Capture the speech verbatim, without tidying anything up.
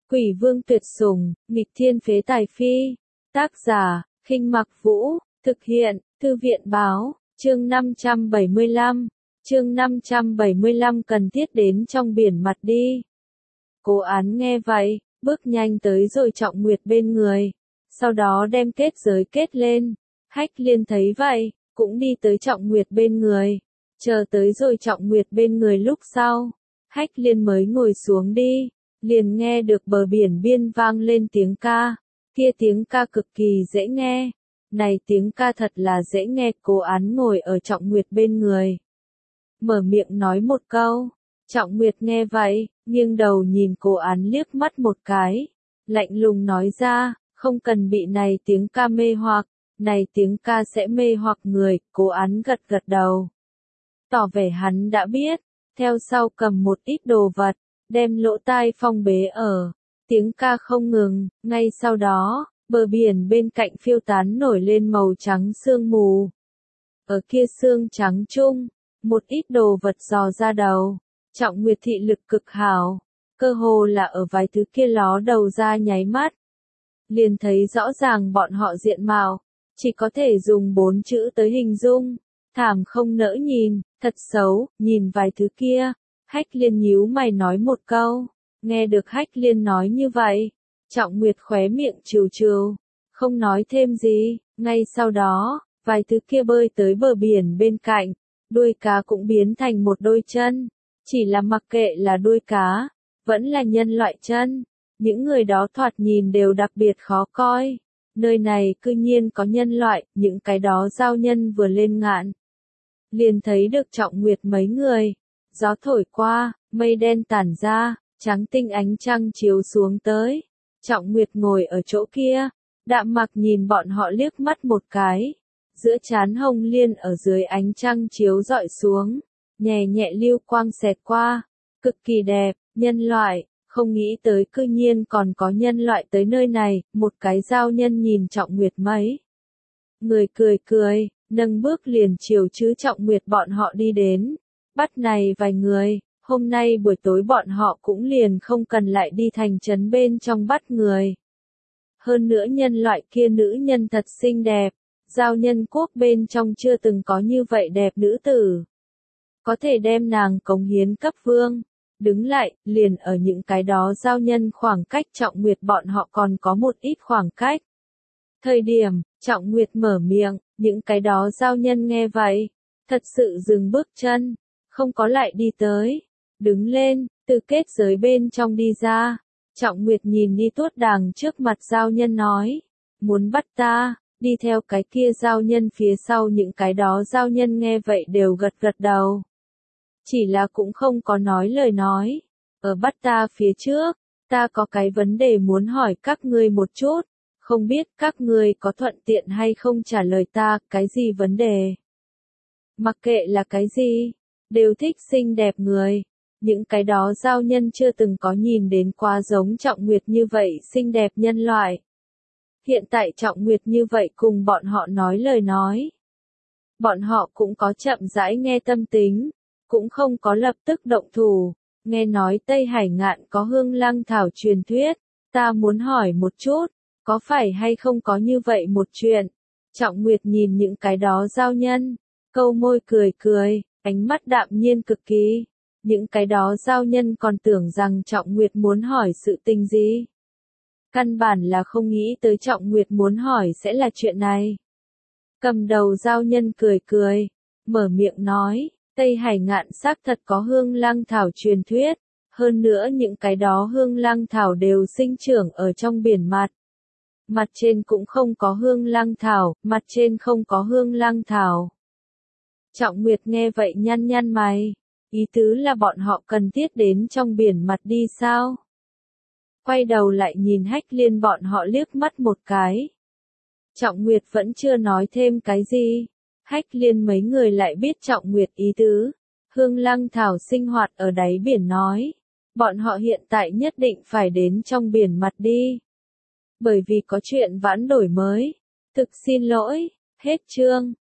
Quỷ vương tuyệt sủng, nghịch thiên phế tài phi. Tác giả, Khinh Mặc Vũ, thực hiện, Thư viện báo, chương năm trăm bảy mươi lăm. Chương năm trăm bảy mươi lăm cần thiết đến trong biển mặt đi. Cố Án nghe vậy, bước nhanh tới rồi Trọng Nguyệt bên người, sau đó đem kết giới kết lên. Hách Liên thấy vậy, cũng đi tới Trọng Nguyệt bên người, chờ tới rồi Trọng Nguyệt bên người lúc sau, Hách Liên mới ngồi xuống đi, liền nghe được bờ biển biên vang lên tiếng ca, kia tiếng ca cực kỳ dễ nghe, này tiếng ca thật là dễ nghe. Cố Án ngồi ở Trọng Nguyệt bên người, mở miệng nói một câu. Trọng Nguyệt nghe vậy, nghiêng đầu nhìn Cố Án liếc mắt một cái, lạnh lùng nói ra, không cần bị này tiếng ca mê hoặc, này tiếng ca sẽ mê hoặc người. Cố Án gật gật đầu, tỏ vẻ hắn đã biết, theo sau cầm một ít đồ vật, đem lỗ tai phong bế ở, tiếng ca không ngừng, ngay sau đó, bờ biển bên cạnh phiêu tán nổi lên màu trắng sương mù. Ở kia sương trắng chung, một ít đồ vật dò ra đầu. Trọng Nguyệt thị lực cực hảo, cơ hồ là ở vài thứ kia ló đầu ra nháy mắt, liền thấy rõ ràng bọn họ diện mạo, chỉ có thể dùng bốn chữ tới hình dung, thảm không nỡ nhìn, thật xấu. Nhìn vài thứ kia, Hách Liên nhíu mày nói một câu. Nghe được Hách Liên nói như vậy, Trọng Nguyệt khóe miệng trừ trừ, không nói thêm gì. Ngay sau đó, vài thứ kia bơi tới bờ biển bên cạnh, đuôi cá cũng biến thành một đôi chân. Chỉ là mặc kệ là đuôi cá, vẫn là nhân loại chân, những người đó thoạt nhìn đều đặc biệt khó coi. Nơi này cư nhiên có nhân loại. Những cái đó giao nhân vừa lên ngạn, liền thấy được Trọng Nguyệt mấy người. Gió thổi qua, mây đen tản ra, trắng tinh ánh trăng chiếu xuống tới. Trọng Nguyệt ngồi ở chỗ kia, đạm mặc nhìn bọn họ liếc mắt một cái. Giữa trán hồng liên ở dưới ánh trăng chiếu rọi xuống, nhẹ nhẹ lưu quang xẹt qua, cực kỳ đẹp. Nhân loại, không nghĩ tới cư nhiên còn có nhân loại tới nơi này. Một cái giao nhân nhìn Trọng Nguyệt mấy người cười cười, nâng bước liền chiều chứ Trọng Nguyệt bọn họ đi đến. Bắt này vài người, hôm nay buổi tối bọn họ cũng liền không cần lại đi thành trấn bên trong bắt người. Hơn nữa nhân loại kia nữ nhân thật xinh đẹp, giao nhân quốc bên trong chưa từng có như vậy đẹp nữ tử. Có thể đem nàng cống hiến cấp vương. Đứng lại, liền ở những cái đó giao nhân khoảng cách Trọng Nguyệt bọn họ còn có một ít khoảng cách. Thời điểm, Trọng Nguyệt mở miệng, những cái đó giao nhân nghe vậy, thật sự dừng bước chân, không có lại đi tới. Đứng lên, từ kết giới bên trong đi ra, Trọng Nguyệt nhìn đi tuốt đàng trước mặt giao nhân nói, muốn bắt ta, đi theo cái kia giao nhân phía sau. Những cái đó giao nhân nghe vậy đều gật gật đầu. Chỉ là cũng không có nói lời nói. Ở bắt ta phía trước, ta có cái vấn đề muốn hỏi các ngươi một chút, không biết các ngươi có thuận tiện hay không trả lời ta. Cái gì vấn đề? Mặc kệ là cái gì, đều thích xinh đẹp người. Những cái đó giao nhân chưa từng có nhìn đến quá giống Trọng Nguyệt như vậy xinh đẹp nhân loại. Hiện tại Trọng Nguyệt như vậy cùng bọn họ nói lời nói, bọn họ cũng có chậm rãi nghe tâm tính, cũng không có lập tức động thủ. Nghe nói Tây Hải Ngạn có hương lăng thảo truyền thuyết, ta muốn hỏi một chút, có phải hay không có như vậy một chuyện? Trọng Nguyệt nhìn những cái đó giao nhân, câu môi cười cười, ánh mắt đạm nhiên cực kỳ. Những cái đó giao nhân còn tưởng rằng Trọng Nguyệt muốn hỏi sự tình gì. Căn bản là không nghĩ tới Trọng Nguyệt muốn hỏi sẽ là chuyện này. Cầm đầu giao nhân cười cười, mở miệng nói, Tây Hải Ngạn xác thật có hương lăng thảo truyền thuyết, hơn nữa những cái đó hương lăng thảo đều sinh trưởng ở trong biển mặt. Mặt trên cũng không có hương lăng thảo, mặt trên không có hương lăng thảo. Trọng Nguyệt nghe vậy nhăn nhăn mày, ý tứ là bọn họ cần thiết đến trong biển mặt đi sao? Quay đầu lại nhìn Hách Liên bọn họ liếc mắt một cái. Trọng Nguyệt vẫn chưa nói thêm cái gì. Hách Liên mấy người lại biết Trọng Nguyệt ý tứ. Hương lăng thảo sinh hoạt ở đáy biển nói, bọn họ hiện tại nhất định phải đến trong biển mặt đi. Bởi vì có chuyện vãn đổi mới. Thực xin lỗi, hết chương.